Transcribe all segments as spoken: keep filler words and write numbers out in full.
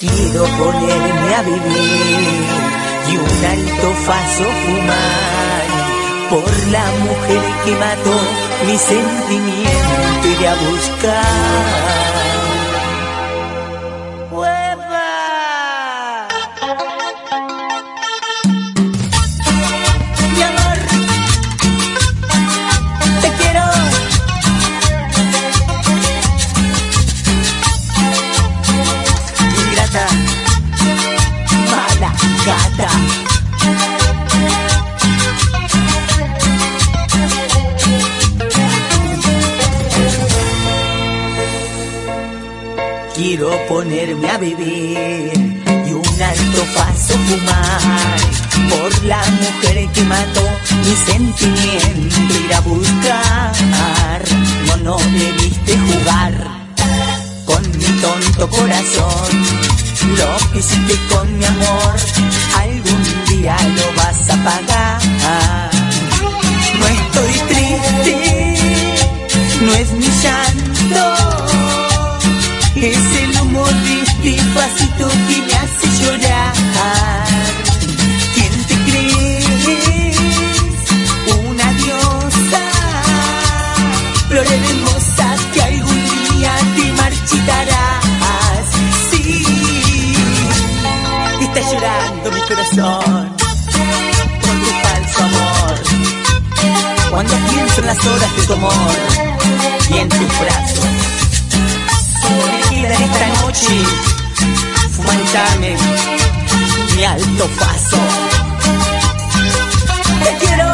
Quiero ponerme a vivir y un alto faso fumar por la mujer que mató mi sentimiento, iré a buscar. Quiero ponerme a vivir y un alto paso fumar por la mujer que mató mi sentimiento, ir a buscar. No, no debiste jugar con mi tonto corazón. Lo que hiciste con mi amor, algún día lo vas a pagar. No estoy triste, no es mi llanto, es el humor de este pasito que me hace llorar. ¿Quién te crees? Una diosa, flor hermosa que algún día te marchitarás. Sí, está llorando mi corazón por tu falso amor. Cuando pienso en las horas de tu amor y en tus brazos, en esta noche fumantarme mi alto paso. Te quiero.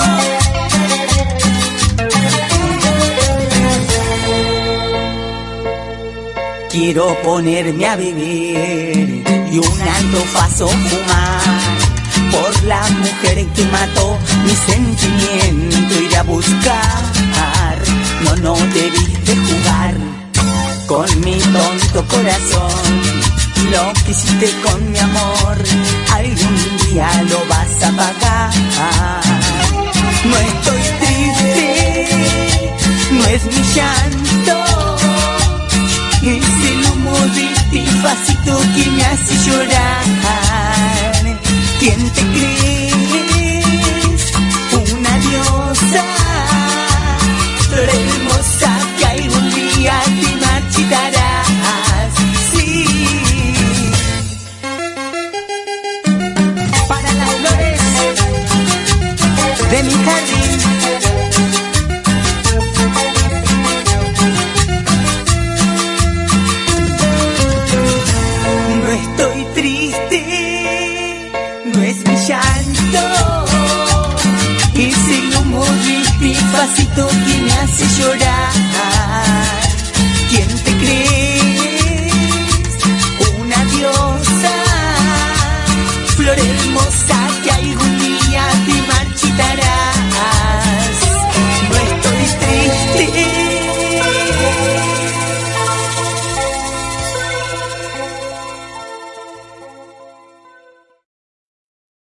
Quiero ponerme a vivir y un alto paso fumar por la mujer que mató mi sentimiento, ir a buscar. No, no debiste jugar con mi tonto corazón. Lo que hiciste con mi amor, algún día lo vas a pagar. No estoy triste, no es mi llanto, es el humo de este pasito que me hace llorar. ¿Quién te crees? Una diosa, flor hermosa que algún día te marchitarás. Sí, para las flores de mi jardín, no estoy triste, no es mi llanto, es el humo de este pasito que me hace llorar. ¿Quién te crees? Una diosa, flor hermosa que algún día te marchitará.